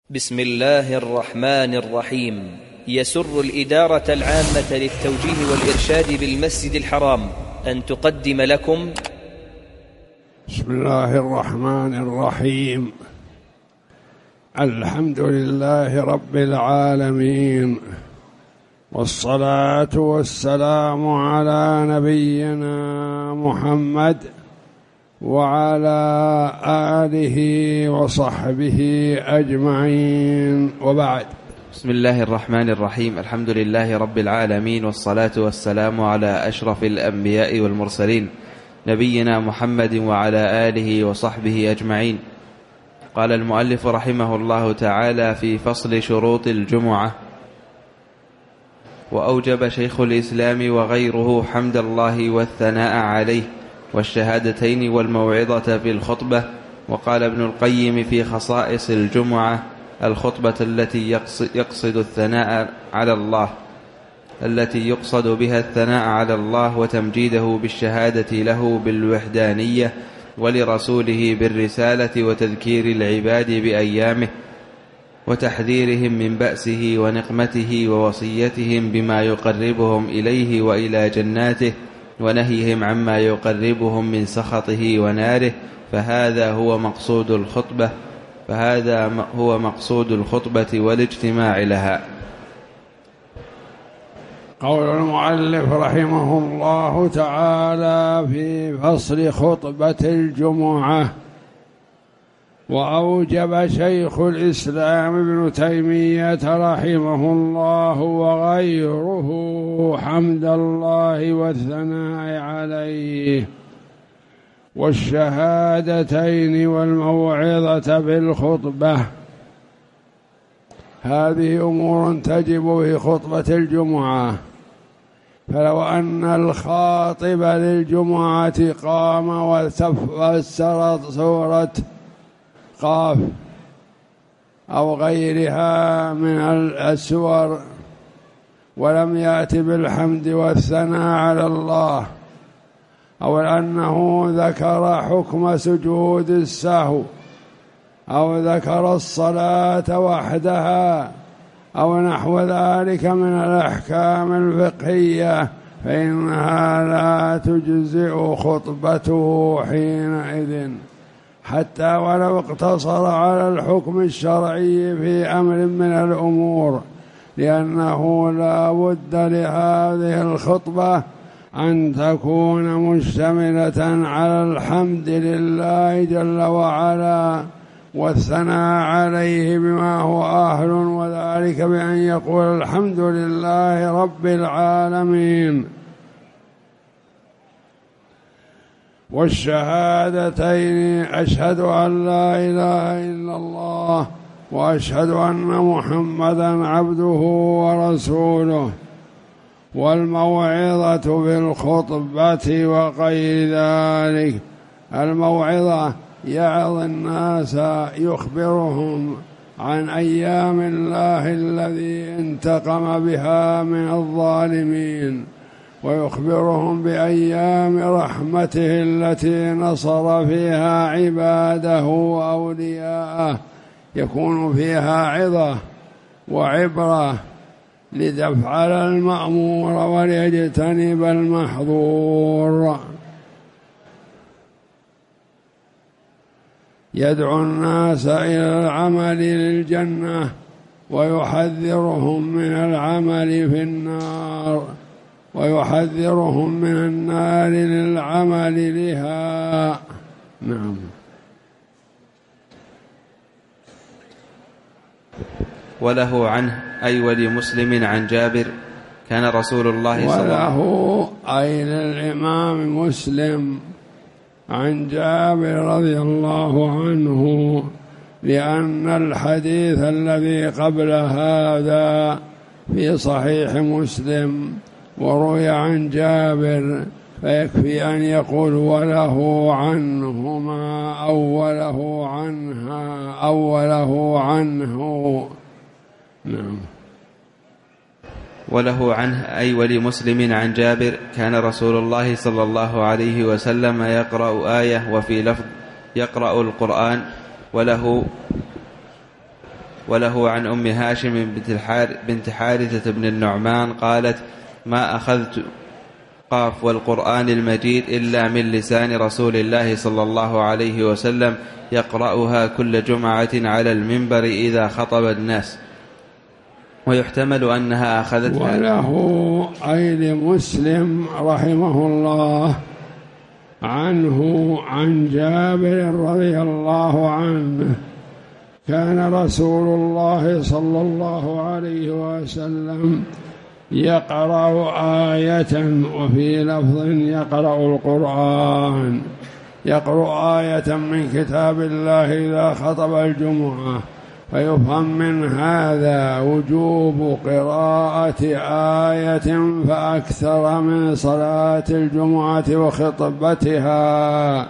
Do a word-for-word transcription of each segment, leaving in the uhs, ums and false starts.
بسم الله الرحمن الرحيم. يسر الإدارة العامة للتوجيه والإرشاد بالمسجد الحرام أن تقدم لكم بسم الله الرحمن الرحيم. الحمد لله رب العالمين، والصلاة والسلام على نبينا محمد وعلى آله وصحبه أجمعين، وبعد. بسم الله الرحمن الرحيم. الحمد لله رب العالمين، والصلاة والسلام على أشرف الأنبياء والمرسلين نبينا محمد وعلى آله وصحبه أجمعين. قال المؤلف رحمه الله تعالى في فصل شروط الجمعة: وأوجب شيخ الإسلام وغيره حمد الله والثناء عليه والشهادتين والموعظة في الخطبة. وقال ابن القيم في خصائص الجمعة: الخطبة التي يقصد الثناء على الله التي يقصد بها الثناء على الله وتمجيده بالشهادة له بالوحدانية ولرسوله بالرسالة وتذكير العباد بأيامه وتحذيرهم من بأسه ونقمته ووصيتهم بما يقربهم إليه وإلى جناته ونهيهم عما يقربهم من سخطه وناره. فهذا هو مقصود الخطبة فهذا هو مقصود الخطبة والاجتماع لها. قول المؤلف رحمه الله تعالى في فصل خطبة الجمعة: وأوجب شيخ الإسلام ابن تيمية رحمه الله وغيره حمد الله والثناء عليه والشهادتين والموعظة بالخطبة. هذه أمور تجب في خطبة الجمعة، فلو أن الخاطب للجمعة قام وفسر سورة قاف أو غيرها من السور ولم يأت بالحمد والثناء على الله، أو أنه ذكر حكم سجود السهو أو ذكر الصلاة وحدها أو نحو ذلك من الأحكام الفقهية، فإنها لا تجزئ خطبته حينئذ، حتى ولو اقتصر على الحكم الشرعي في أمر من الأمور، لأنه لا بد لهذه الخطبة أن تكون مشتملة على الحمد لله جل وعلا والثناء عليه بما هو أهل، وذلك بأن يقول الحمد لله رب العالمين. والشهادتين: أشهد أن لا إله إلا الله وأشهد أن محمدا عبده ورسوله. والموعظة بالخطبة وغير ذلك: الموعظة يعظ الناس، يخبرهم عن أيام الله الذي انتقم بها من الظالمين، ويخبرهم بأيام رحمته التي نصر فيها عباده وأولياءه، يكون فيها عظة وعبرة لتفعل المأمور وليجتنب المحظور. يدعو الناس إلى العمل للجنة ويحذرهم من العمل في النار، ويحذرهم من النار للعمل لها. نعم. وله عنه أي ولمسلم عن جابر كان رسول الله صلى الله عليه وسلم وله أي للإمام مسلم عن جابر رضي الله عنه، لأن الحديث الذي قبل هذا في صحيح مسلم وروي عن جابر، فيكفي أن يقول وله عنهما أو وله عنها أو وله عنه. نعم. وله عنه أي ولمسلم عن جابر كان رسول الله صلى الله عليه وسلم يقرأ آية، وفي لفظ يقرأ القرآن. وله وله عن أم هاشم بنت حارثة بن النعمان قالت ما أخذت قاف والقرآن المجيد إلا من لسان رسول الله صلى الله عليه وسلم يقرأها كل جمعة على المنبر إذا خطب الناس. ويحتمل أنها أخذتها. وله أي لمسلم رحمه الله عنه عن جابر رضي الله عنه كان رسول الله صلى الله عليه وسلم يقرأ آية، وفي لفظ يقرأ القرآن، يقرأ آية من كتاب الله إذا خطب الجمعة، فيفهم من هذا وجوب قراءة آية فأكثر من صلاة الجمعة وخطبتها،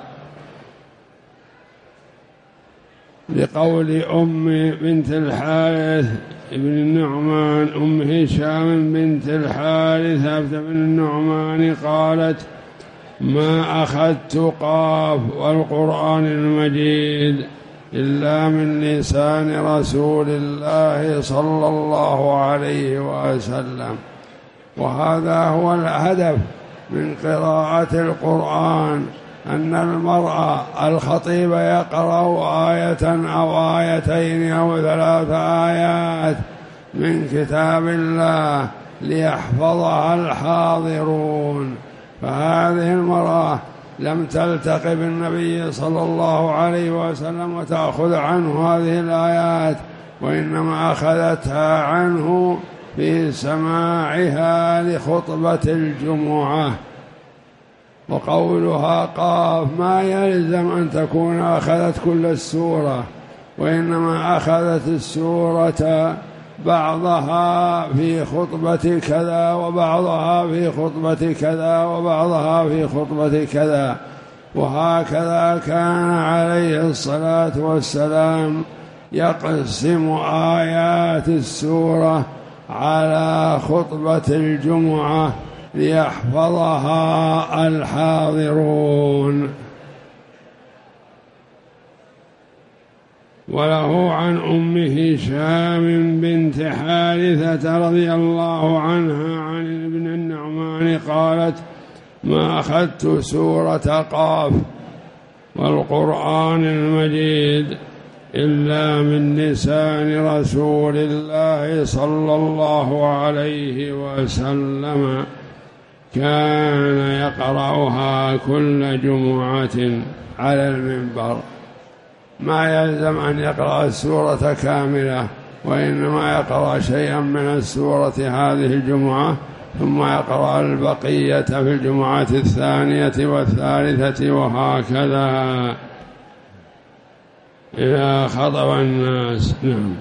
لقول أم بنت الحارث ابن النعمان أم هشام بنت الحارث بن النعمان قالت ما أخذت قاف والقرآن المجيد إلا من لسان رسول الله صلى الله عليه وسلم. وهذا هو الهدف من قراءة القرآن، أن المرأة الخطيب يقرأ آية أو آيتين أو ثلاث آيات من كتاب الله ليحفظها الحاضرون، فهذه المرأة لم تلتقي بالنبي صلى الله عليه وسلم وتأخذ عنه هذه الآيات، وإنما أخذتها عنه في سماعها لخطبة الجمعة. وقولها قاف ما يلزم أن تكون أخذت كل السورة، وإنما أخذت السورة بعضها في خطبة كذا وبعضها في خطبة كذا وبعضها في خطبة كذا، وهكذا كان عليه الصلاة والسلام يقسم آيات السورة على خطبة الجمعة ليحفظها الحاضرون. وله عن أم هشام بنت حارثة رضي الله عنها عن ابن النعمان قالت ما أخذت سورة قاف والقرآن المجيد إلا من لسان رسول الله صلى الله عليه وسلم كان يقرأها كل جمعة على المنبر. ما يلزم أن يقرأ السورة كاملة، وإنما يقرأ شيئا من السورة هذه الجمعة ثم يقرأ البقية في الجمعة الثانية والثالثة، وهكذا إذا خطب الناس. نعم.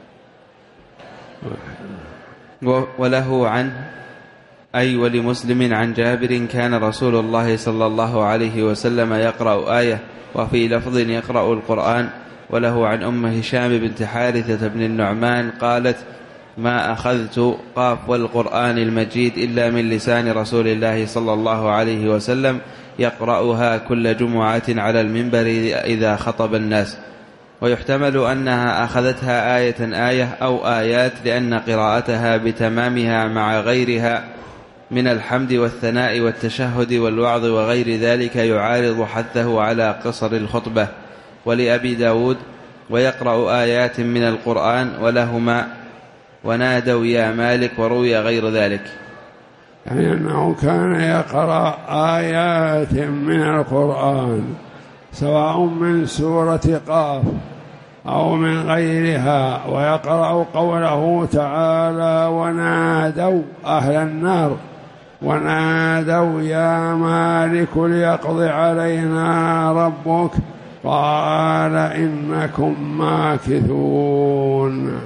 وله عنه أي ولمسلم عن جابر كان رسول الله صلى الله عليه وسلم يقرأ آية، وفي لفظ يقرأ القرآن. وله عن أم هشام بنت حارثة بن النعمان قالت ما أخذت قاف والقرآن المجيد إلا من لسان رسول الله صلى الله عليه وسلم يقرأها كل جمعة على المنبر إذا خطب الناس. ويحتمل أنها أخذتها آية آية أو آيات، لأن قراءتها بتمامها مع غيرها من الحمد والثناء والتشهد والوعظ وغير ذلك يعارض حثه على قصر الخطبة. ولأبي داود ويقرأ آيات من القرآن ولهما ونادوا يا مالك، وروي غير ذلك. يعني أنه كان يقرأ آيات من القرآن سواء من سورة قاف أو من غيرها، ويقرأ قوله تعالى ونادوا أهل النار ونادوا يا مالك ليقض علينا ربك قال إنكم ماكثون.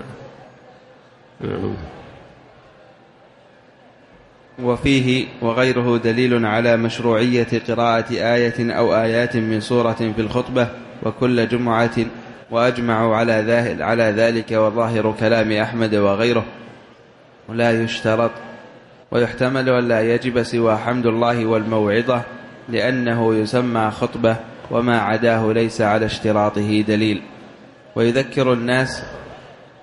وفيه وغيره دليل على مشروعية قراءة آية أو آيات من سورة في الخطبة وكل جمعة، وأجمعوا على ذلك، وظاهر كلام أحمد وغيره ولا يشترط. ويحتمل أن لا يجب سوى حمد الله والموعظة، لأنه يسمى خطبة، وما عداه ليس على اشتراطه دليل. ويذكر الناس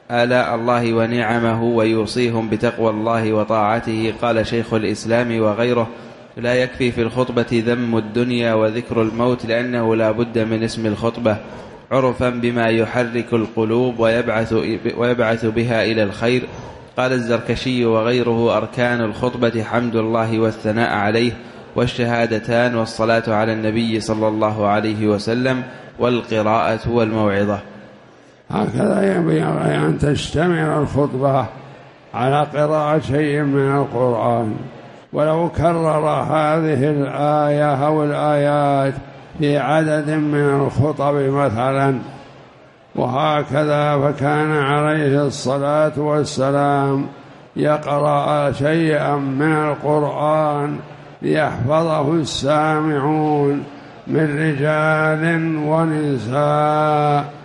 آلاء الله ونعمه ويوصيهم بتقوى الله وطاعته. قال شيخ الإسلام وغيره: لا يكفي في الخطبة ذم الدنيا وذكر الموت، لأنه لا بد من اسم الخطبة عرفا بما يحرك القلوب ويبعث, ويبعث بها إلى الخير. قال الزركشي وغيره: أركان الخطبة حمد الله والثناء عليه والشهادتان والصلاة على النبي صلى الله عليه وسلم والقراءة والموعظة. هكذا ينبغي أن تشتمل الخطبة على قراءة شيء من القرآن، ولو كرر هذه الآية أو الآيات في عدد من الخطب مثلا. وهكذا فكان عليه الصلاة والسلام يقرأ شيئا من القرآن ليحفظه السامعون من رجال ونساء.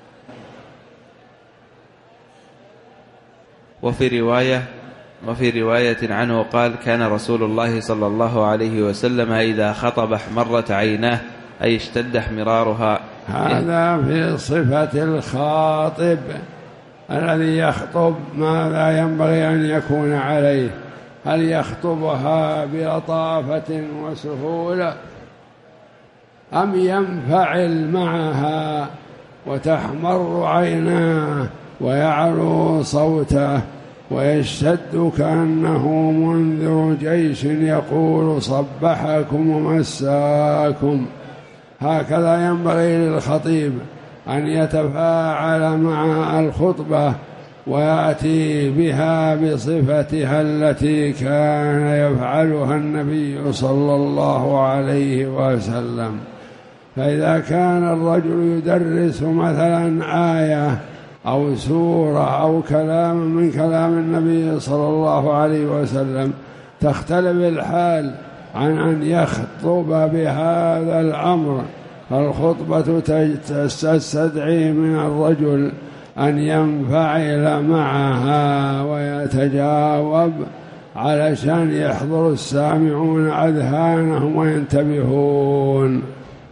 وفي رواية وفي رواية عنه قال: كان رسول الله صلى الله عليه وسلم إذا خطب احمرت عيناه، أي اشتد احمرارها. هذا في صفة الخاطب الذي يخطب ماذا ينبغي أن يكون عليه؟ هل يخطبها بلطافة وسهولة أم ينفعل معها وتحمر عيناه ويعلو صوته ويشتد كأنه منذر جيش يقول صبحكم ومساكم؟ هكذا ينبغي للخطيب أن يتفاعل مع الخطبة ويأتي بها بصفتها التي كان يفعلها النبي صلى الله عليه وسلم. فإذا كان الرجل يدرس مثلا آية أو سورة أو كلام من كلام النبي صلى الله عليه وسلم، تختلف الحال عن أن يخطب بهذا الأمر، فالخطبة تستدعي من الرجل أن ينفعل معها ويتجاوب علشان يحضر السامعون أذهانهم وينتبهون.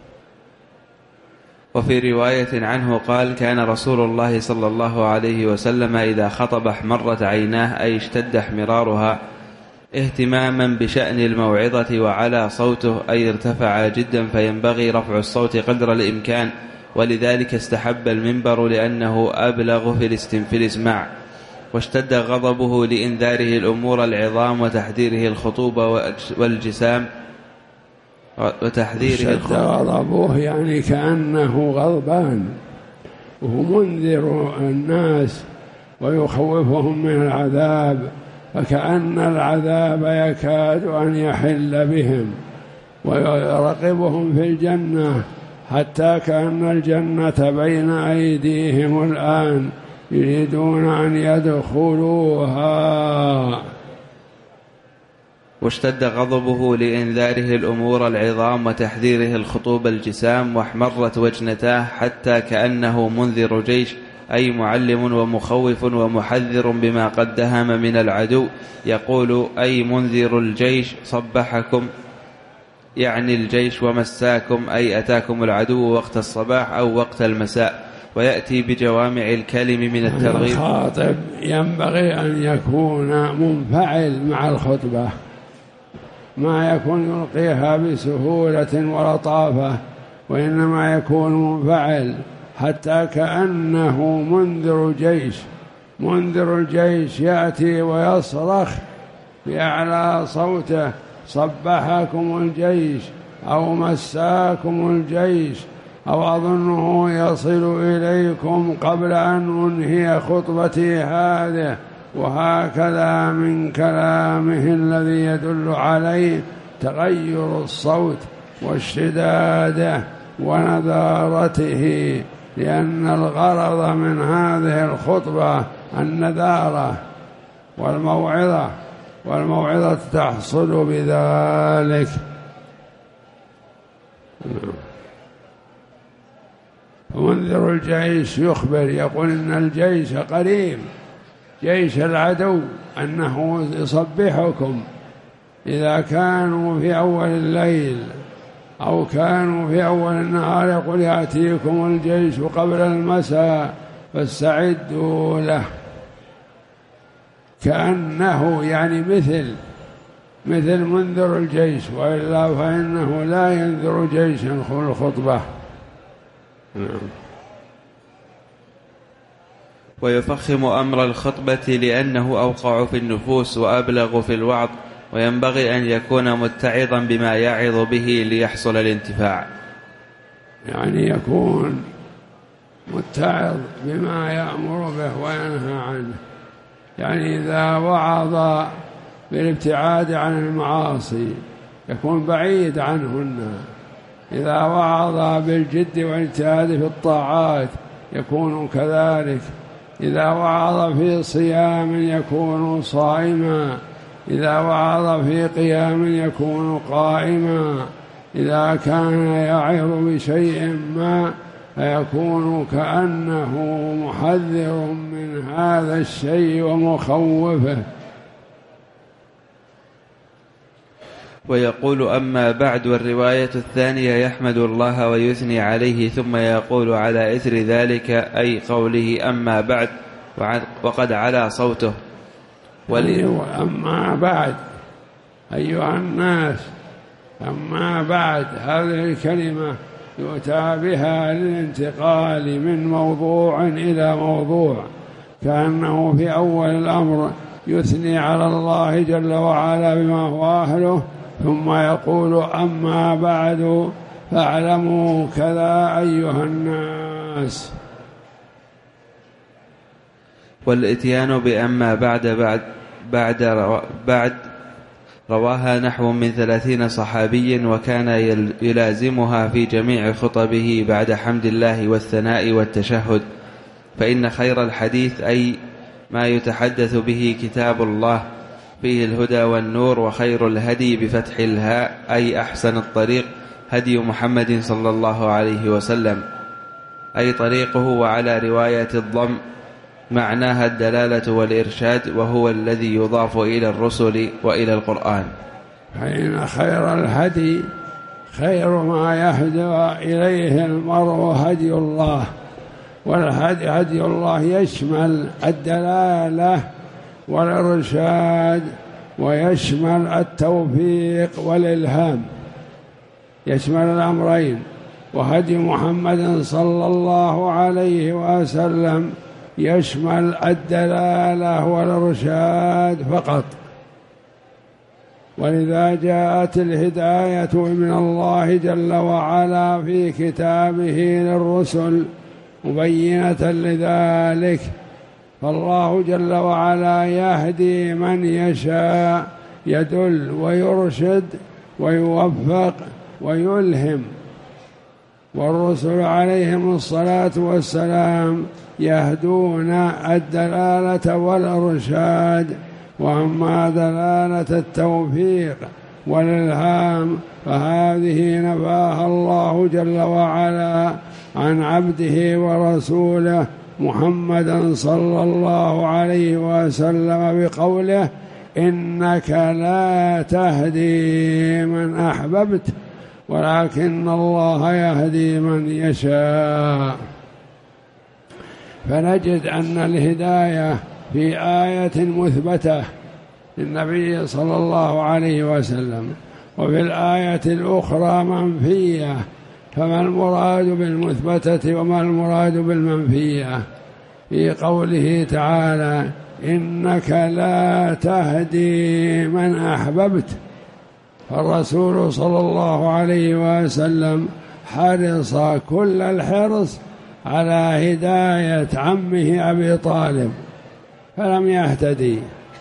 وفي رواية عنه قال: كان رسول الله صلى الله عليه وسلم إذا خطب احمرت عيناه، أي اشتد احمرارها اهتماما بشأن الموعظة، وعلى صوته أي ارتفع جدا، فينبغي رفع الصوت قدر الإمكان، ولذلك استحب المنبر لأنه أبلغ في الإسماع. واشتد غضبه لإنذاره الأمور العظام وتحذيره الخطوبة والجسام وتحذيره الخطوبة. غضبه يعني كأنه غضبان، وهو منذر الناس ويخوفهم من العذاب، فكأن العذاب يكاد أن يحل بهم، ويرقبهم في الجنة حتى كأن الجنة بين أيديهم الآن يريدون أن يدخلوها. واشتد غضبه لإنذاره الأمور العظام وتحذيره الخطوب الجسام، واحمرت وجنتاه حتى كأنه منذر جيش، أي معلم ومخوف ومحذر بما قد دهم من العدو، يقول أي منذر الجيش صبحكم، يعني الجيش، ومساكم أي أتاكم العدو وقت الصباح أو وقت المساء. ويأتي بجوامع الكلم من الترغيب. الخاطب ينبغي أن يكون منفعل مع الخطبة، ما يكون يلقيها بسهولة ولطافة، وإنما يكون منفعل حتى كأنه منذر جيش. منذر الجيش يأتي ويصرخ بأعلى صوته صبحكم الجيش أو مساكم الجيش، أو أظنه يصل إليكم قبل أن أنهي خطبتي هذه. وهكذا من كلامه الذي يدل عليه تغير الصوت واشتداده ونذارته، لأن الغرض من هذه الخطبة النذارة والموعظة، والموعظة تحصل بذلك. منذر الجيش يخبر يقول إن الجيش قريب، جيش العدو، أنه يصبحكم إذا كانوا في أول الليل أو كانوا في أول النهار، يقول يأتيكم الجيش قبل المساء فاستعدوا له، كأنه يعني مثل مثل منذر الجيش، وإلا فإنه لا ينذر جيشا الخطبة. نعم. ويفخم أمر الخطبة لأنه أوقع في النفوس وأبلغ في الوعظ، وينبغي أن يكون متعظا بما يعظ به ليحصل الانتفاع. يعني يكون متعظ بما يأمر به وينهى عنه، يعني إذا وعظ بالابتعاد عن المعاصي يكون بعيد عنهن، إذا وعظ بالجد والاجتهاد في الطاعات يكون كذلك، إذا وعظ في صيام يكون صائما، إذا وعظ في قيام يكون قائما، إذا كان يعظ بشيء ما فيكون كأنه محذر من هذا الشيء ومخوفه. ويقول أما بعد، والرواية الثانية يحمد الله ويثني عليه ثم يقول على إثر ذلك، أي قوله أما بعد وقد علا صوته. أما بعد أيها الناس، أما بعد هذه الكلمة يؤتى بها للانتقال من موضوع إلى موضوع، كأنه في أول الأمر يثني على الله جل وعلا بما هو أهله، ثم يقول أما بعد فاعلموا كذا أيها الناس. والإتيان بأما بعد بعد بعد, بعد رواها نحو من ثلاثين صحابي، وكان يلازمها في جميع خطبه بعد حمد الله والثناء والتشهد، فإن خير الحديث أي ما يتحدث به كتاب الله فيه الهدى والنور، وخير الهدي بفتح الهاء أي أحسن الطريق هدي محمد صلى الله عليه وسلم، أي طريقه، وعلى رواية الضم معناها الدلالة والإرشاد، وهو الذي يضاف إلى الرسل وإلى القرآن. فإن خير الهدي خير ما يهدى إليه المرء هدي الله، والهدي هدي الله يشمل الدلالة والإرشاد، ويشمل التوفيق والإلهام، يشمل الأمرين. وهدي محمد صلى الله عليه وسلم يشمل الدلالة والإرشاد فقط، ولذا جاءت الهداية من الله جل وعلا في كتابه للرسل مبينة لذلك، فالله جل وعلا يهدي من يشاء، يدل ويرشد ويوفق ويلهم، والرسل عليهم الصلاة والسلام يهدون الدلالة والإرشاد. وأما دلالة التوفيق والإلهام فهذه نفاها الله جل وعلا عن عبده ورسوله محمد صلى الله عليه وسلم بقوله إنك لا تهدي من أحببت ولكن الله يهدي من يشاء. فنجد أن الهداية في آية مثبتة للنبي صلى الله عليه وسلم، وفي الآية الأخرى منفية، فما المراد بالمثبتة وما المراد بالمنفية؟ في قوله تعالى إنك لا تهدي من أحببت، فالرسول صلى الله عليه وسلم حرص كل الحرص على هداية عمه أبي طالب فلم يهتدي،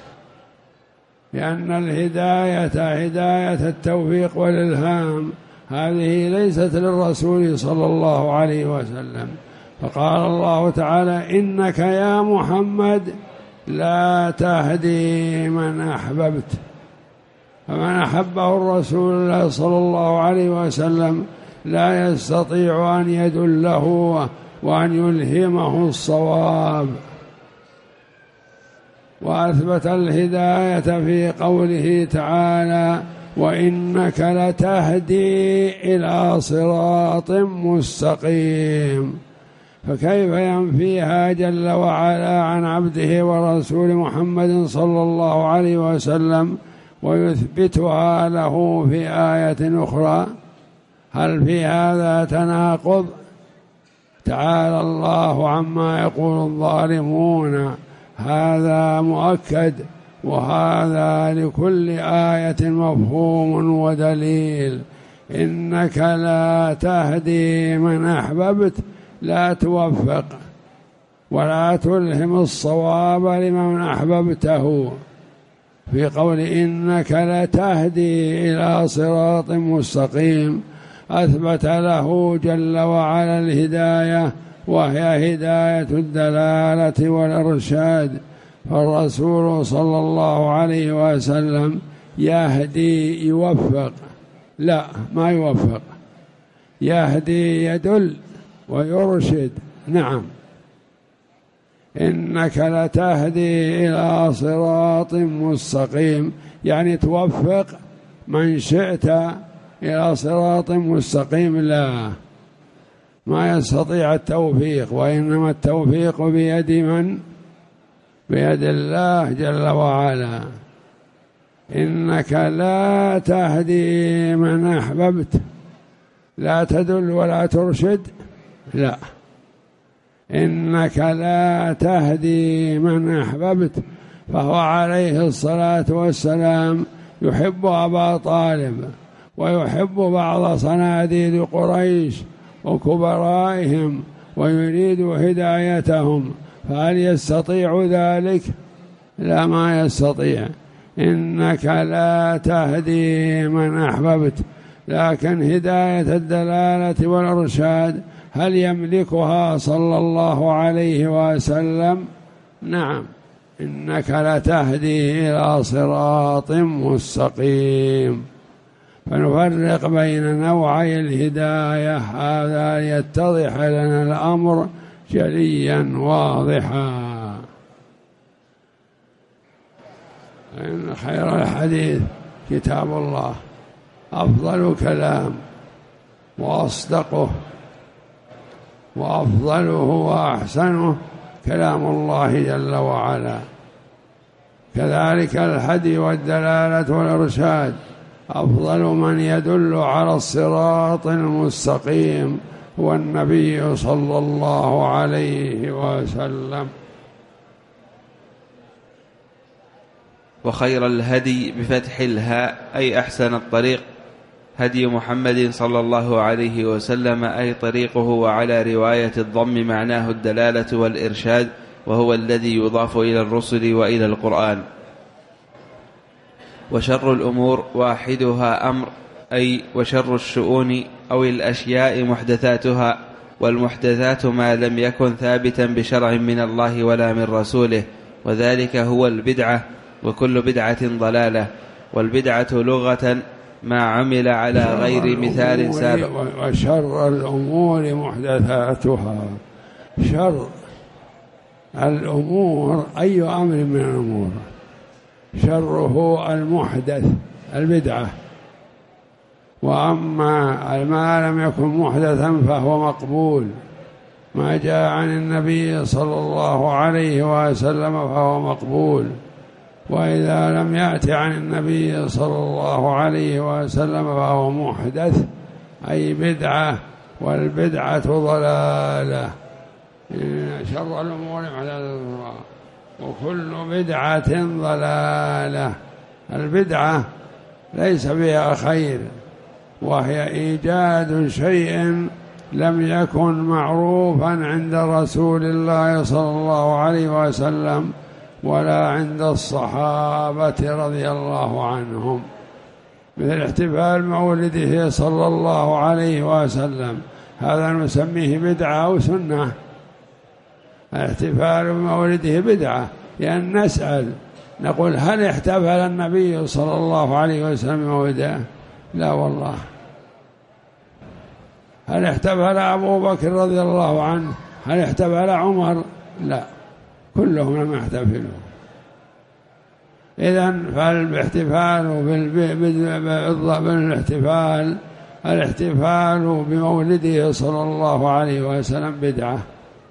لأن الهداية هداية التوفيق والإلهام هذه ليست للرسول صلى الله عليه وسلم. فقال الله تعالى إنك يا محمد لا تهدي من أحببت، فمن أحبه الرسول صلى الله عليه وسلم لا يستطيع أن يدله وأن يلهمه الصواب. وأثبت الهداية في قوله تعالى وإنك لتهدي إلى صراط مستقيم، فكيف ينفيها جل وعلا عن عبده ورسول محمد صلى الله عليه وسلم ويثبتها له في آية أخرى؟ هل في هذا تناقض؟ تعالى الله عما يقول الظالمون، هذا مؤكد، وهذا لكل آية مفهوم ودليل. إنك لا تهدي من أحببت، لا توفق ولا تلهم الصواب لمن أحببته. في قول إنك لتهدي إلى صراط مستقيم أثبت له جل وعلا الهداية، وهي هداية الدلالة والإرشاد. فالرسول صلى الله عليه وسلم يهدي يوفق؟ لا، ما يوفق. يهدي يدل ويرشد. نعم، إنك لتهدي إلى صراط مستقيم، يعني توفق من شئت إلى صراط مستقيم. لا، ما يستطيع التوفيق، وإنما التوفيق بيد من؟ بيد الله جل وعلا. إنك لا تهدي من أحببت، لا تدل ولا ترشد. لا، إنك لا تهدي من أحببت. فهو عليه الصلاة والسلام يحب أبا طالب، ويحب بعض صناديد قريش وكبرائهم، ويريد هدايتهم، فهل يستطيع ذلك؟ لا، ما يستطيع. إنك لا تهدي من أحببت، لكن هداية الدلالة والإرشاد هل يملكها صلى الله عليه وسلم؟ نعم، إنك لتهدي إلى صراط مستقيم. فنفرق بين نوعي الهداية، هذا يتضح لنا الأمر جليا واضحا. إن خير الحديث كتاب الله، أفضل كلام وأصدقه وأفضله وأحسنه كلام الله جل وعلا. كذلك الهدي والدلالة والإرشاد، أفضل من يدل على الصراط المستقيم هو النبي صلى الله عليه وسلم. وخير الهدي بفتح الهاء أي أحسن الطريق هدي محمد صلى الله عليه وسلم، أي طريقه، وعلى رواية الضم معناه الدلالة والإرشاد، وهو الذي يضاف إلى الرسل وإلى القرآن. وشر الأمور واحدها أمر، أي وشر الشؤون أو الأشياء محدثاتها، والمحدثات ما لم يكن ثابتا بشرع من الله ولا من رسوله، وذلك هو البدعة، وكل بدعة ضلالة. والبدعة لغة ما عمل على غير مثال سابق. وشر الأمور محدثاتها، شر الأمور أي أمر من الأمور، شره المحدث البدعة. وأما ما لم يكن محدثا فهو مقبول، ما جاء عن النبي صلى الله عليه وسلم فهو مقبول. وإذا لم يأتي عن النبي صلى الله عليه وسلم فهو محدث أي بدعة، والبدعة ضلالة. شر الأمور محدثاتها وكل بدعة ضلالة. البدعة ليس فيها خير، وهي إيجاد شيء لم يكن معروفا عند رسول الله صلى الله عليه وسلم ولا عند الصحابة رضي الله عنهم، مثل احتفال مولده صلى الله عليه وسلم، هذا نسميه بدعة أو سنة. الاحتفال بمولده بدعة، لأن نسأل نقول هل احتفل النبي صلى الله عليه وسلم بمولده؟ لا والله. هل احتفل أبو بكر رضي الله عنه؟ هل احتفل عمر؟ لا، كلهم لم يحتفلوا. إذن فالاحتفال بالاحتفال الاحتفال بمولده صلى الله عليه وسلم بدعة،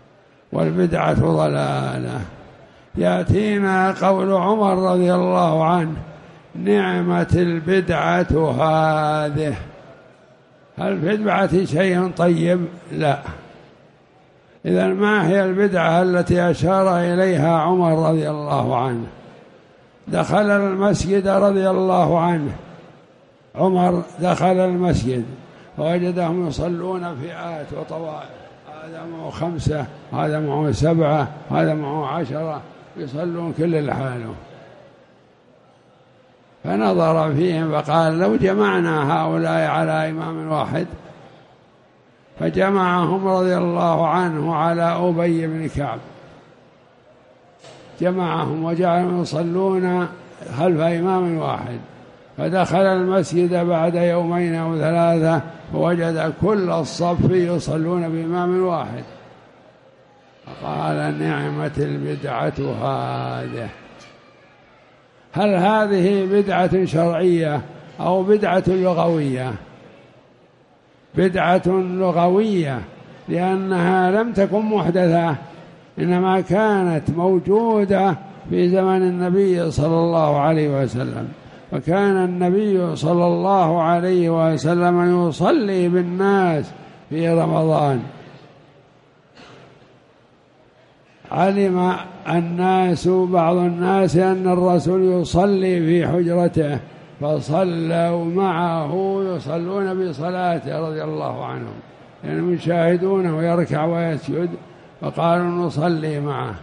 والبدعة ضلالة. يأتينا قول عمر رضي الله عنه: نعمة البدعة هذه. هل في البدعة شيء طيب؟ لا. إذن ما هي البدعة التي أشار إليها عمر رضي الله عنه؟ دخل المسجد رضي الله عنه، عمر دخل المسجد فوجدهم يصلون فئات وطوائف، هذا معه خمسة، هذا معه سبعة، هذا معه عشرة، يصلون كل لحاله. فنظر فيهم فقال: لو جمعنا هؤلاء على إمام واحد. فجمعهم رضي الله عنه على أبي بن كعب، جمعهم وجعلهم يصلون خلف إمام واحد. فدخل المسجد بعد يومين أو ثلاثة فوجد كل الصف يصلون بإمام واحد. فقال: نعمة البدعة هذه. هل هذه بدعة شرعية أو بدعة لغوية؟ بدعة لغوية، لأنها لم تكن محدثة، إنما كانت موجودة في زمن النبي صلى الله عليه وسلم. وكان النبي صلى الله عليه وسلم يصلي بالناس في رمضان. علم الناس بعض الناس أن الرسول يصلي في حجرته فصلوا معه يصلون بصلاته رضي الله عنهم، يعني يشاهدونه يركع ويسجد، فقالوا نصلي معه.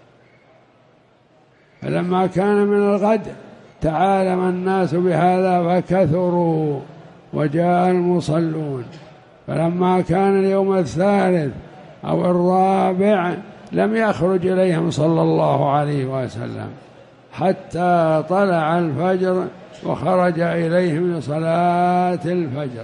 فلما كان من الغد تعالم الناس بهذا فكثروا وجاء المصلون. فلما كان اليوم الثالث أو الرابع لم يخرج إليهم صلى الله عليه وسلم حتى طلع الفجر وخرج إليهم لصلاة الفجر.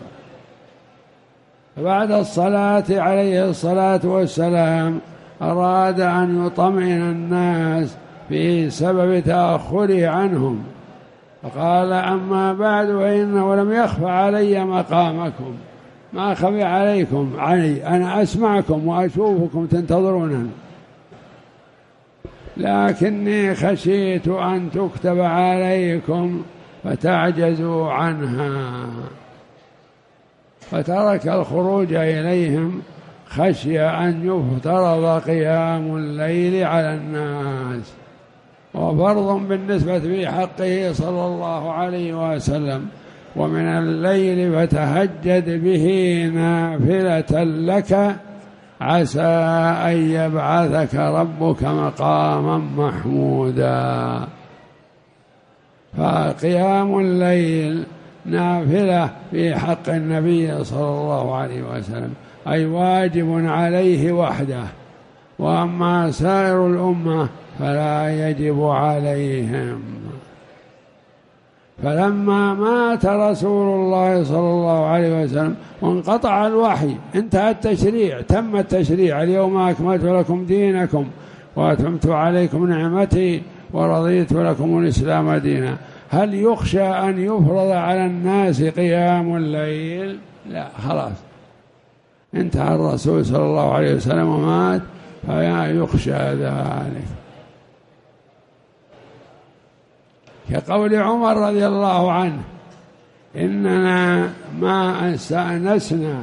بعد الصلاة عليه الصلاة والسلام أراد أن يطمئن الناس في سبب تأخره عنهم، فقال: أما بعد فإنه لم يخف علي مقامكم، ما خفي عليكم عني، أنا أسمعكم وأشوفكم تنتظرونني، لكني خشيت أن تكتب عليكم فتعجزوا عنها. فترك الخروج إليهم خشية أن يفترض قيام الليل على الناس، وفرض بالنسبة في حقه صلى الله عليه وسلم. ومن الليل فتهجد به نافلة لك عسى أن يبعثك ربك مقاما محمودا. فقيام الليل نافلة في حق النبي صلى الله عليه وسلم، أي واجب عليه وحده، وأما سائر الأمة فلا يجب عليهم. فلما مات رسول الله صلى الله عليه وسلم وانقطع الوحي، انتهى التشريع، تم التشريع: اليوم أكملت لكم دينكم وأتممت عليكم نعمتي ورضيت لكم الإسلام دينا. هل يخشى أن يفرض على الناس قيام الليل؟ لا، خلاص انتهى الرسول صلى الله عليه وسلم ومات، فلا يخشى ذلك. كقول عمر رضي الله عنه: إننا ما استأنسنا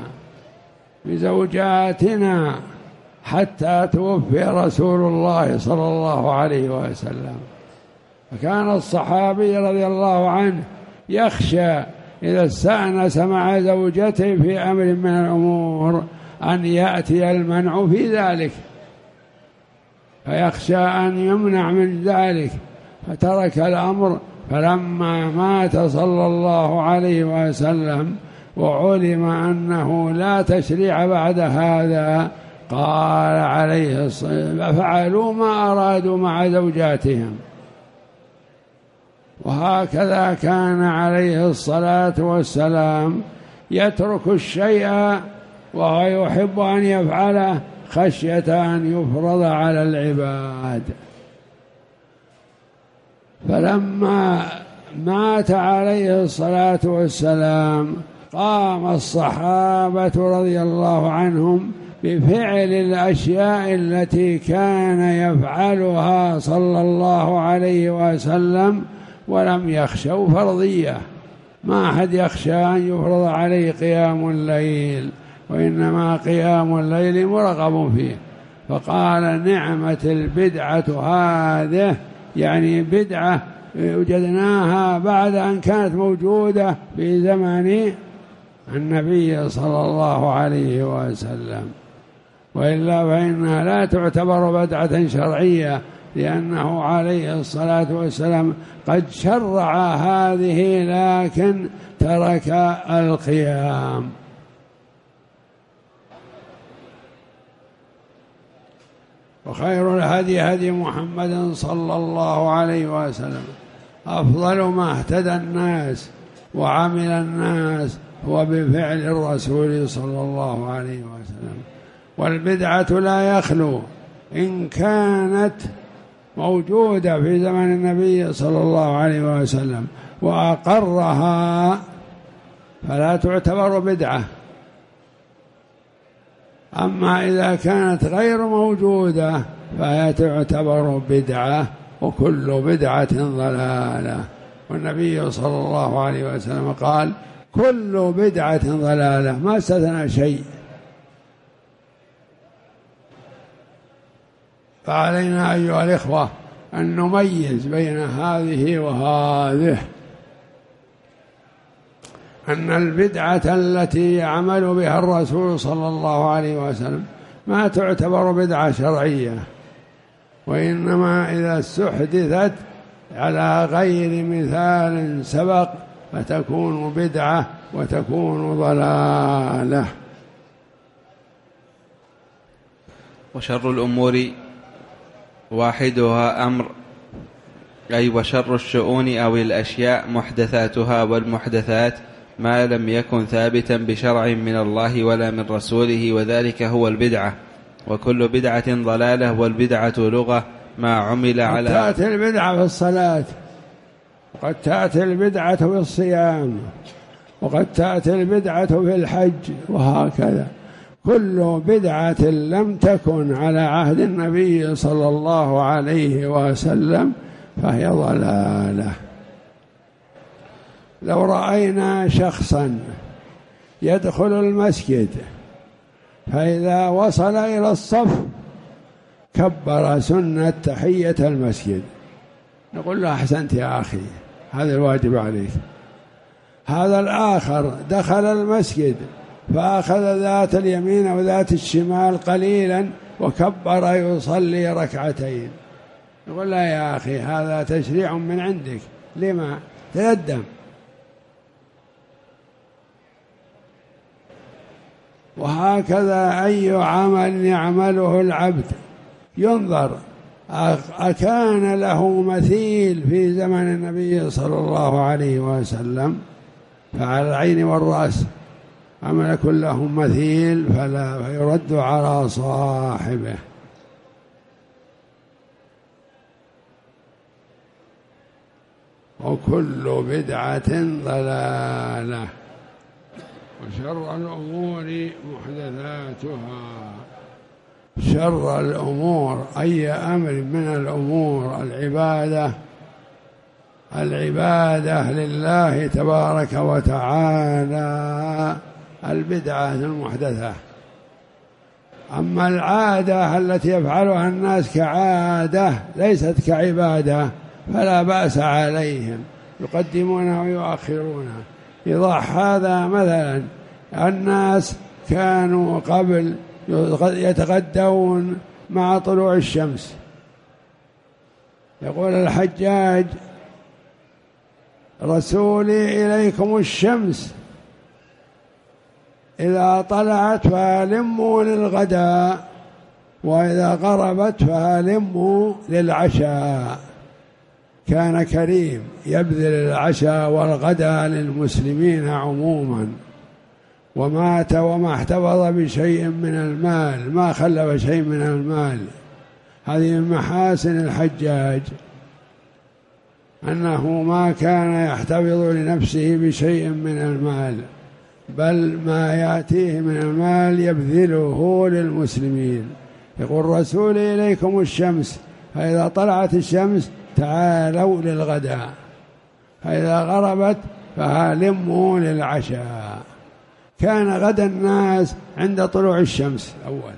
بزوجاتنا حتى توفي رسول الله صلى الله عليه وسلم. فكان الصحابي رضي الله عنه يخشى إذا استأنس مع زوجته في أمر من الأمور أن يأتي المنع في ذلك، فيخشى أن يمنع من ذلك، فترك الأمر. فلما مات صلى الله عليه وسلم وعلم أنه لا تشريع بعد هذا، قال عليه الصلاة فعلوا ما أرادوا مع زوجاتهم. وهكذا كان عليه الصلاة والسلام يترك الشيء وهو يحب أن يفعله خشية أن يفرض على العباد. فلما مات عليه الصلاة والسلام قام الصحابة رضي الله عنهم بفعل الأشياء التي كان يفعلها صلى الله عليه وسلم، ولم يخشوا فرضية. ما أحد يخشى أن يفرض عليه قيام الليل، وإنما قيام الليل مرغب فيه. فقال نعمة البدعة هذه، يعني بدعة وجدناها بعد أن كانت موجودة في زمن النبي صلى الله عليه وسلم، وإلا فإنها لا تعتبر بدعة شرعية، لأنه عليه الصلاة والسلام قد شرع هذه لكن ترك القيام. وخير الهدي هدي محمد صلى الله عليه وسلم، أفضل ما اهتدى الناس وعمل الناس هو بفعل الرسول صلى الله عليه وسلم. والبدعة لا يخلو إن كانت موجودة في زمن النبي صلى الله عليه وسلم وأقرها فلا تعتبر بدعة، أما إذا كانت غير موجودة فهي تعتبر بدعة، وكل بدعة ضلالة. والنبي صلى الله عليه وسلم قال كل بدعة ضلالة، ما استثنى شيء. فعلينا أيها الإخوة أن نميز بين هذه وهذه، أن البدعة التي يعمل بها الرسول صلى الله عليه وسلم ما تعتبر بدعة شرعية، وإنما إذا استحدثت على غير مثال سبق فتكون بدعة وتكون ضلالة. وشر الأمور واحدها أمر، أي وشر الشؤون أو الأشياء محدثاتها، والمحدثات ما لم يكن ثابتا بشرع من الله ولا من رسوله، وذلك هو البدعة. وكل بدعة ضلالة، والبدعة لغة ما عمل على. قد تأتي البدعة في الصلاة، وقد تأتي البدعة في الصيام، وقد تأتي البدعة في الحج، وهكذا. كل بدعة لم تكن على عهد النبي صلى الله عليه وسلم فهي ضلالة. لو رأينا شخصا يدخل المسجد فإذا وصل إلى الصف كبر سنة تحية المسجد، نقول له أحسنت يا أخي، هذا الواجب عليك. هذا الآخر دخل المسجد فأخذ ذات اليمين وذات الشمال قليلا وكبر يصلي ركعتين، نقول لا يا أخي هذا تشريع من عندك، لما تندم. وهكذا أي عمل يعمله العبد ينظر أكان له مثيل في زمن النبي صلى الله عليه وسلم، فعلى العين والرأس. أما يكن له مثيل فلا، فيرد على صاحبه. وكل بدعة ضلالة، وشر الأمور محدثاتها. شر الأمور أي أمر من الأمور، العبادة العبادة لله تبارك وتعالى، البدعة المحدثة. أما العادة التي يفعلها الناس كعادة ليست كعبادة فلا بأس عليهم، يقدمونها ويؤخرونها. يضح هذا مثلا الناس كانوا قبل يتغدون مع طلوع الشمس، يقول الحجاج رسولي إليكم الشمس إذا طلعت فهلموا للغداء، وإذا غربت فهلموا للعشاء. كان كريم يبذل العشاء والغداء للمسلمين عموما، ومات وما احتفظ بشيء من المال، ما خلف شيء من المال. هذه من محاسن الحجاج أنه ما كان يحتفظ لنفسه بشيء من المال، بل ما يأتيه من المال يبذله للمسلمين. يقول الرسول إليكم الشمس، فإذا طلعت الشمس تعالوا للغداء، فإذا غربت فهلموا للعشاء. كان غدا الناس عند طلوع الشمس أول،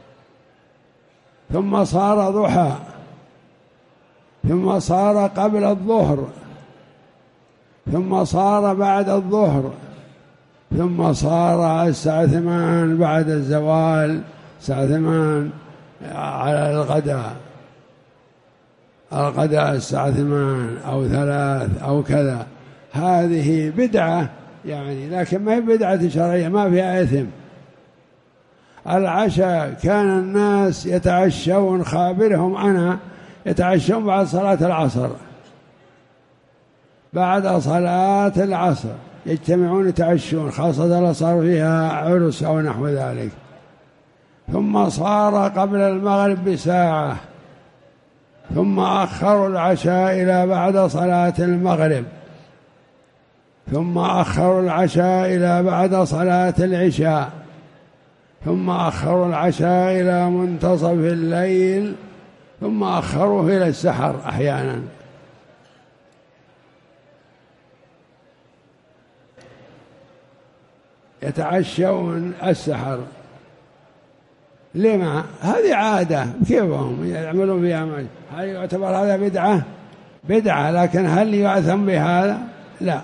ثم صار ضحى، ثم صار قبل الظهر، ثم صار بعد الظهر، ثم صار الساعة ثمان بعد الزوال، الساعة ثمان على الغداء، الغداء الساعة ثمان أو ثلاث أو كذا. هذه بدعة يعني، لكن ما هي بدعة شرعية، ما فيها إثم. العشاء كان الناس يتعشون، خابرهم عنها، يتعشون بعد صلاة العصر، بعد صلاة العصر يجتمعون يتعشون، خاصة لو صار فيها عرس أو نحو ذلك. ثم صار قبل المغرب بساعة، ثم أخروا العشاء إلى بعد صلاة المغرب، ثم أخروا العشاء إلى بعد صلاة العشاء، ثم أخروا العشاء إلى منتصف الليل، ثم أخروه إلى السحر أحيانا. يتعشون السحر. لما؟ هذه عادة، كيف هم يعملون فيها؟ هل يعتبر هذا بدعة؟ بدعة، لكن هل يعثم بهذا؟ لا.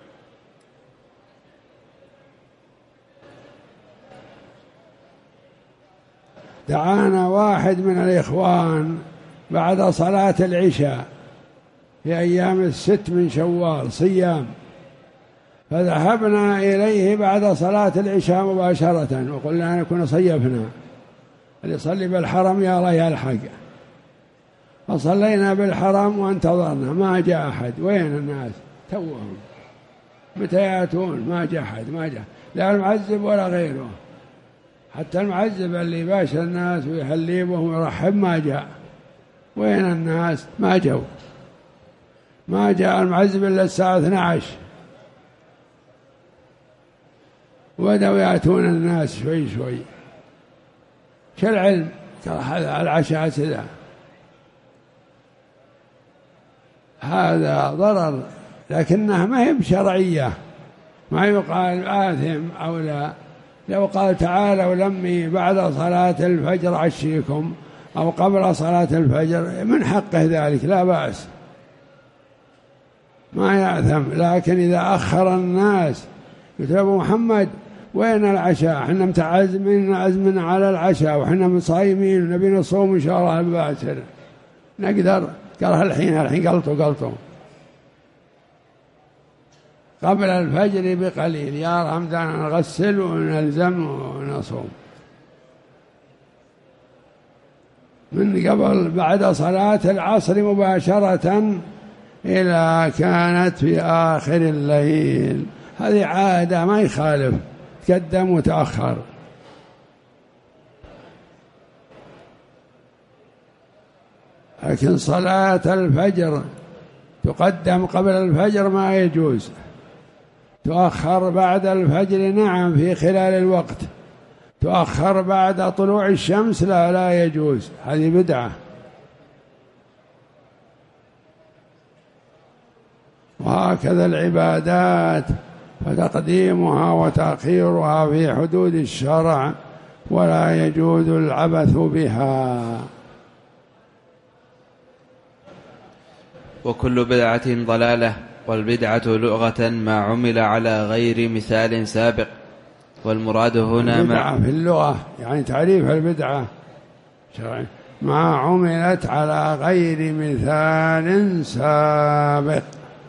دعانا واحد من الإخوان بعد صلاة العشاء في أيام الست من شوال صيام، فذهبنا إليه بعد صلاة العشاء مباشرة وقلنا نكون صيفنا، اللي يصلي بالحرم يا الله يلحق. فصلينا بالحرم وانتظرنا، ما جاء أحد. وين الناس؟ توهم متى يأتون؟ ما جاء أحد، ما جاء لا المعذب ولا غيره. حتى المعذب اللي يباشر الناس ويهلي بهم ويرحب ما جاء. وين الناس؟ ما جو، ما جاء المعذب إلا الساعة اثنتي عشرة. وبدأوا يأتون الناس شوي شوي. شو العلم؟ هذا العشاء سدا، هذا ضرر، لكنها ما هي بشرعية، ما يقال آثم أو لا. لو قال تعالوا لمي بعد صلاة الفجر عشيكم أو قبل صلاة الفجر من حقه ذلك، لا بأس، ما يأثم. لكن إذا أخر الناس قلت أبو محمد وين العشاء؟ احنا متعزمين عزمنا على العشاء وحنا مصايمين ونبي نصوم إن شاء الله باكر، نقدر؟ قال الحين الحين قلتوا قلتوا قبل الفجر بقليل يا رمضان نغسل ونلزم ونصوم. من قبل بعد صلاة العصر مباشرة إلى كانت في آخر الليل. هذه عادة ما يخالف، تقدم وتأخر. لكن صلاة الفجر تقدم قبل الفجر ما يجوز، تؤخر بعد الفجر نعم في خلال الوقت، تؤخر بعد طلوع الشمس لا لا يجوز، هذه بدعة. وهكذا العبادات فتقديمها وتأخيرها في حدود الشرع، ولا يجوز العبث بها. وكل بدعة ضلالة، والبدعة لغة ما عمل على غير مثال سابق. والمراد هنا البدعة في اللغة يعني تعريف البدعة ما عملت على غير مثال سابق،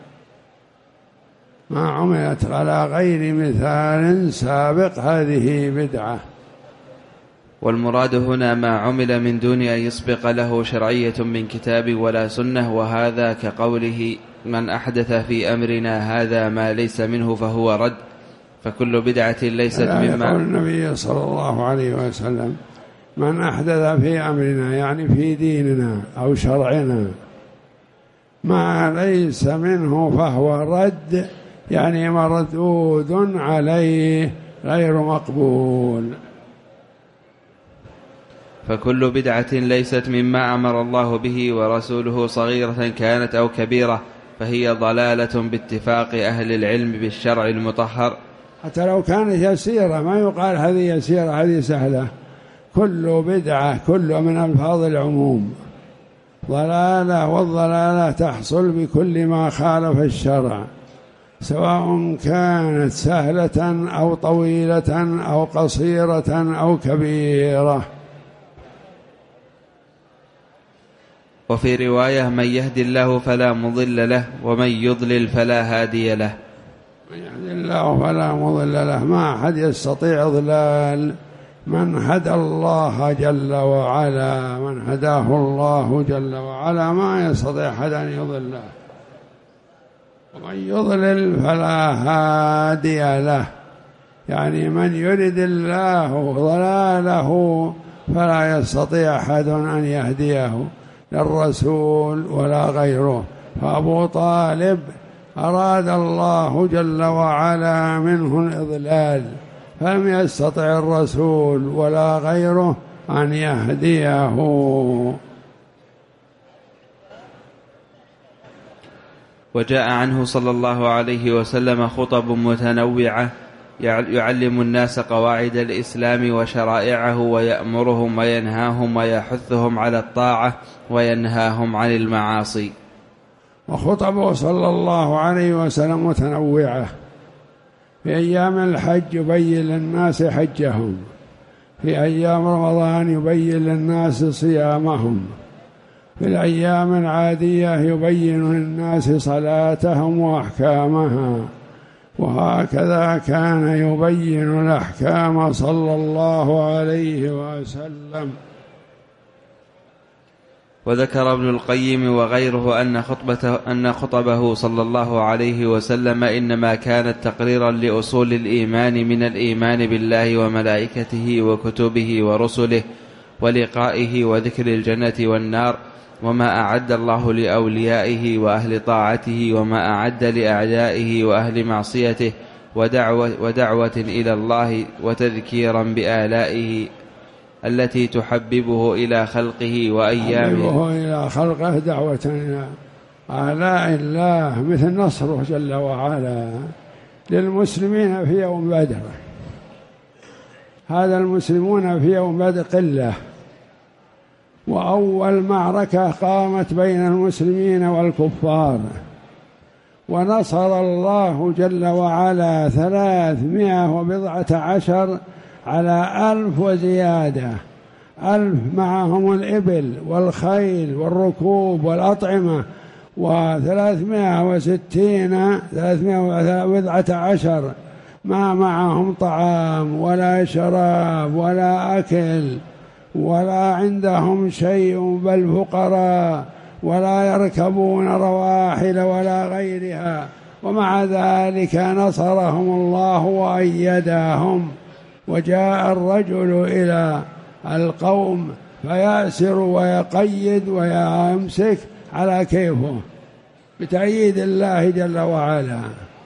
ما عملت على غير مثال سابق هذه بدعة. والمراد هنا ما عمل من دون أن يسبق له شرعية من كتاب ولا سنة، وهذا كقوله من أحدث في أمرنا هذا ما ليس منه فهو رد. فكل بدعة ليست مما يقول النبي صلى الله عليه وسلم من أحدث في أمرنا يعني في ديننا أو شرعنا ما ليس منه فهو رد، يعني مردود عليه غير مقبول. فكل بدعة ليست مما أمر الله به ورسوله صغيرة كانت أو كبيرة فهي ضلالة باتفاق أهل العلم بالشرع المطهر. حتى لو كانت يسيرة ما يقال هذه يسيرة هذه سهلة، كل بدعة كل من ألفاظ العموم ضلالة، والضلالة تحصل بكل ما خالف الشرع سواء كانت سهلة أو طويلة أو قصيرة أو كبيرة. وفي رواية من يهدي الله فلا مضل له ومن يضلل فلا هادي له. من يهدي الله فلا مضل له، ما أحد يستطيع إضلال من هدى الله جل وعلا، من هداه الله جل وعلا ما يستطيع أحد أن يضله، ومن يضلل فلا هادي له، يعني من يرد الله ضلاله فلا يستطيع أحد أن يهديه للرسول ولا غيره. فأبو طالب أراد الله جل وعلا منه الإضلال فلم يستطع الرسول ولا غيره أن يهديه. وجاء عنه صلى الله عليه وسلم خطب متنوعة يعلم الناس قواعد الإسلام وشرائعه ويأمرهم وينهاهم ويحثهم على الطاعة وينهاهم عن المعاصي. وخطبه صلى الله عليه وسلم متنوعة، في أيام الحج يبين للناس حجهم، في أيام رمضان يبين للناس صيامهم، في الأيام العادية يبين للناس صلاتهم وأحكامها، وهكذا كان يبين الأحكام صلى الله عليه وسلم. وذكر ابن القيم وغيره أن خطبته أن خطبه صلى الله عليه وسلم إنما كانت تقريرا لأصول الإيمان من الإيمان بالله وملائكته وكتبه ورسله ولقائه وذكر الجنة والنار وما أعد الله لأوليائه وأهل طاعته وما أعد لأعدائه وأهل معصيته ودعوة, ودعوة إلى الله وتذكيرا بآلائه التي تحببه إلى خلقه وأيامه تحببه إلى خلقه، دعوة إلى آلاء الله مثل نصره جل وعلا للمسلمين في يوم بدر. هذا المسلمون في يوم بدر قلة، وأول معركة قامت بين المسلمين والكفار، ونصر الله جل وعلا ثلاثمائة وبضعة عشر على ألف وزيادة، ألف معهم الإبل والخيل والركوب والأطعمة، وثلاثمائة وستين ثلاثمائة وبضعة عشر ما معهم طعام ولا شراب ولا أكل ولا عندهم شيء بل فقراء ولا يركبون رواحل ولا غيرها، ومع ذلك نصرهم الله وأيدهم. وجاء الرجل إلى القوم فيأسر ويقيد ويمسك على كيفه بتأييد الله جل وعلا.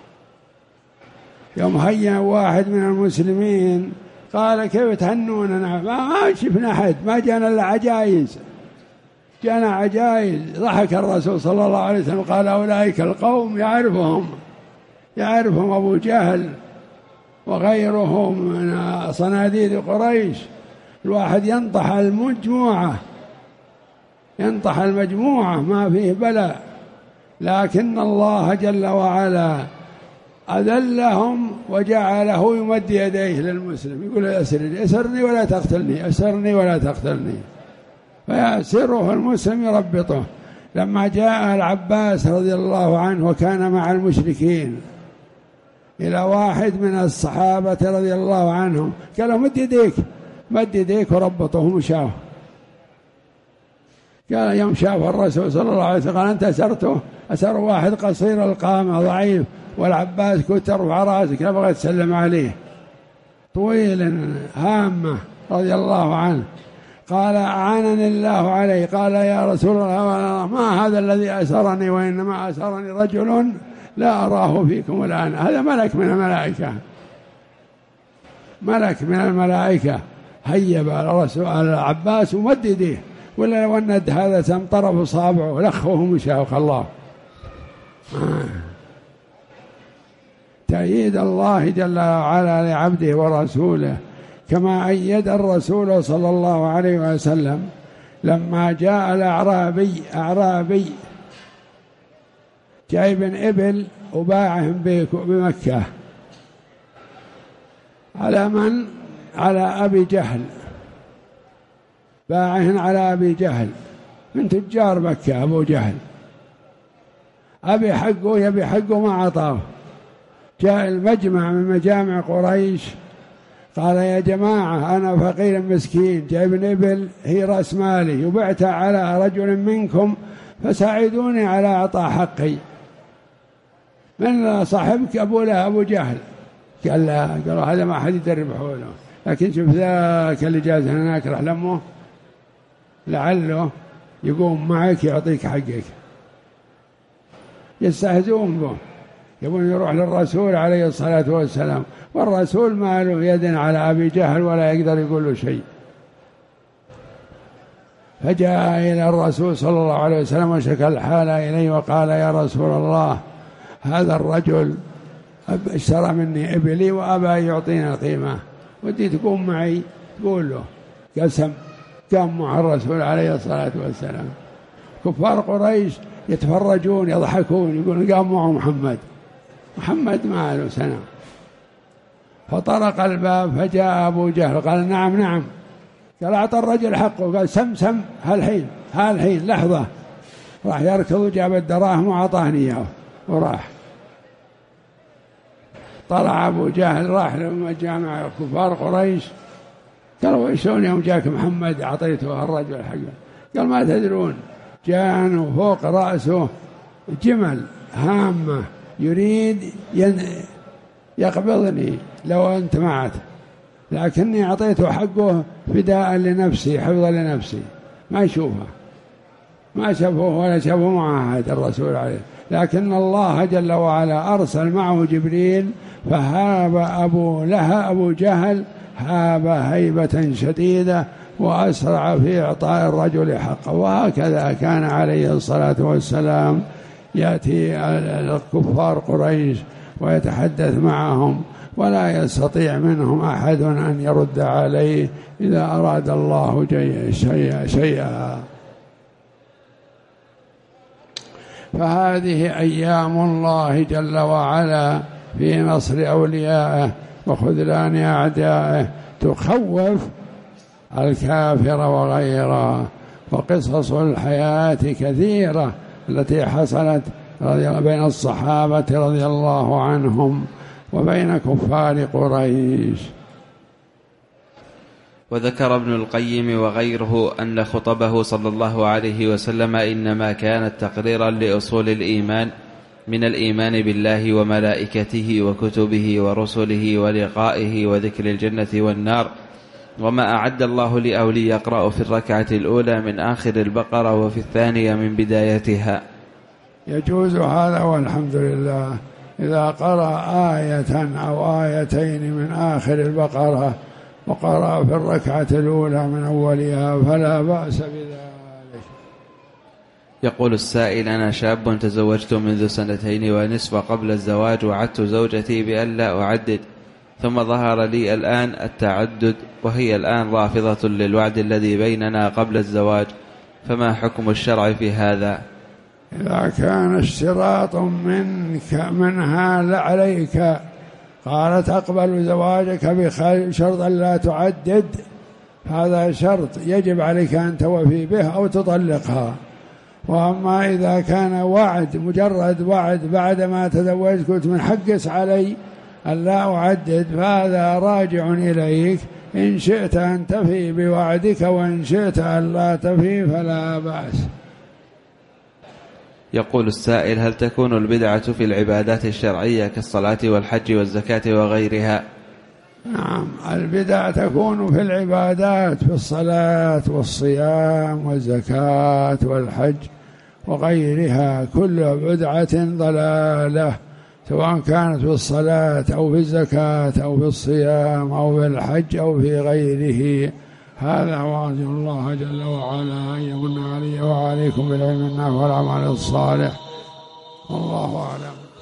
يوم هيا واحد من المسلمين قال كيف تهنوننا؟ ما شفنا أحد، ما جانا إلا عجائز، جانا عجائز. ضحك الرسول صلى الله عليه وسلم قال أولئك القوم يعرفهم يعرفهم أبو جهل وغيرهم من صناديد قريش. الواحد ينطح المجموعة ينطح المجموعة ما فيه بلاء، لكن الله جل وعلا أذلهم وجعله يمد يديه للمسلم يقول أسرني أسرني ولا تقتلني أسرني ولا تقتلني، فيأسره المسلم يربطه. لما جاء العباس رضي الله عنه وكان مع المشركين إلى واحد من الصحابة رضي الله عنهم قال له مد يديك مد يديك وربطه ومشاه. قال يوم شاف الرسول صلى الله عليه وسلم قال أنت أسرته؟ أسر واحد قصير القامة ضعيف، والعباس كنت ترفع راسك لا بغيت تسلم عليه، طويل هامة رضي الله عنه. قال أعانني الله عليه. قال يا رسول الله ما هذا الذي أسرني؟ وإنما أسرني رجل لا أراه فيكم الآن. هذا ملك من الملائكة، ملك من الملائكة هيب الرسول العباس ومد يديه، ولا لو أن هذا تم طرف أصابعه لخوه مشى الله. آه. تأييد الله جل وعلا لعبده ورسوله، كما أيد الرسول صلى الله عليه وسلم لما جاء الأعرابي أعرابي جايب إبل وباعهم بمكة على من؟ على أبي جهل، باعهن على أبي جهل من تجار مكة. أبو جهل أبي حقه يبي حقه ما عطاه. جاء المجمع من مجامع قريش قال يا جماعة أنا فقير مسكين جايب إبل هي رأس مالي وبعتها على رجل منكم فساعدوني على إعطاء حقي. من صاحبك؟ أبو له أبو جهل. قال لا، قالوا هذا ما حد يدرب حوله، لكن شوف ذاك اللي جاز هناك راح لمه لعله يقوم معك يعطيك حقك. يستهزئون به، يبون يروح للرسول عليه الصلاة والسلام، والرسول ما له يد على أبي جهل ولا يقدر يقول له شيء. فجاء إلى الرسول صلى الله عليه وسلم وشكى الحال إليه وقال يا رسول الله هذا الرجل اشترى مني إبلي وأبى يعطينا القيمة، ودي تقوم معي تقول له. قسم قام مع الرسول عليه الصلاة والسلام. كفار قريش يتفرجون يضحكون يقولون قام معه محمد. محمد ما له سنة. فطرق الباب فجاء أبو جهل قال نعم نعم. قال أعطى الرجل حقه. قال سم سم هالحين هالحين لحظة. راح يركض وجاب الدراهم وعطاني إياه وراح. طلع أبو جهل راح لمجامع كفار قريش قالوا ويشون يوم جاك محمد أعطيته الرجل حقه؟ قال ما تدرون جاء فوق رأسه جمل هامة يريد يقبضني لو أنت معت، لكني أعطيته حقه فداء لنفسي حفظا لنفسي. ما يشوفه ما شافوه ولا شافوا معاهد الرسول عليه، لكن الله جل وعلا أرسل معه جبريل فهاب أبو لها أبو جهل هاب هيبة شديدة وأسرع في إعطاء الرجل حقه. وهكذا كان عليه الصلاة والسلام يأتي الكفار قريش ويتحدث معهم ولا يستطيع منهم أحد أن يرد عليه إذا أراد الله شيئا شيئا. فهذه أيام الله جل وعلا في نصر أوليائه وخذلان أعدائه تخوف الكافر وغيره. وقصص الحياة كثيرة التي حصلت بين الصحابة رضي الله عنهم وبين كفار قريش. وذكر ابن القيم وغيره أن خطبه صلى الله عليه وسلم إنما كانت تقريرا لأصول الإيمان من الإيمان بالله وملائكته وكتبه ورسله ولقائه وذكر الجنة والنار، وما أعد الله لأولي يقرأ في الركعة الأولى من آخر البقرة وفي الثانية من بدايتها. يجوز هذا والحمد لله. إذا قرأ آية أو آيتين من آخر البقرة وقرأ في الركعة الأولى من أولها فلا بأس بذلك. يقول السائل أنا شاب تزوجت منذ سنتين ونصف قبل الزواج، وعدت زوجتي بأن لا أعدد، ثم ظهر لي الآن التعدد وهي الآن رافضة للوعد الذي بيننا قبل الزواج، فما حكم الشرع في هذا؟ إذا كان اشتراط منك منها عليك قالت أقبل زواجك بشرط أن لا تعدد، هذا شرط يجب عليك أن توفي به أو تطلقها. وأما إذا كان وعد مجرد وعد بعد ما تزوجت قلت من حقس علي أن لا أعدد، فهذا راجع إليك، إن شئت أن تفي بوعدك وإن شئت أن لا تفي فلا بأس. يقول السائل هل تكون البدعة في العبادات الشرعية كالصلاة والحج والزكاة وغيرها؟ نعم، البدعة تكون في العبادات، في الصلاة والصيام والزكاة والحج وغيرها، كل بدعة ضلالة، سواء كانت في الصلاة أو في الزكاة أو في الصيام أو في الحج أو في غيره. هذا وأرجو الله جل وعلا أن يمن علي وعليكم بالعلم النافع والعمل الصالح. والله أعلم.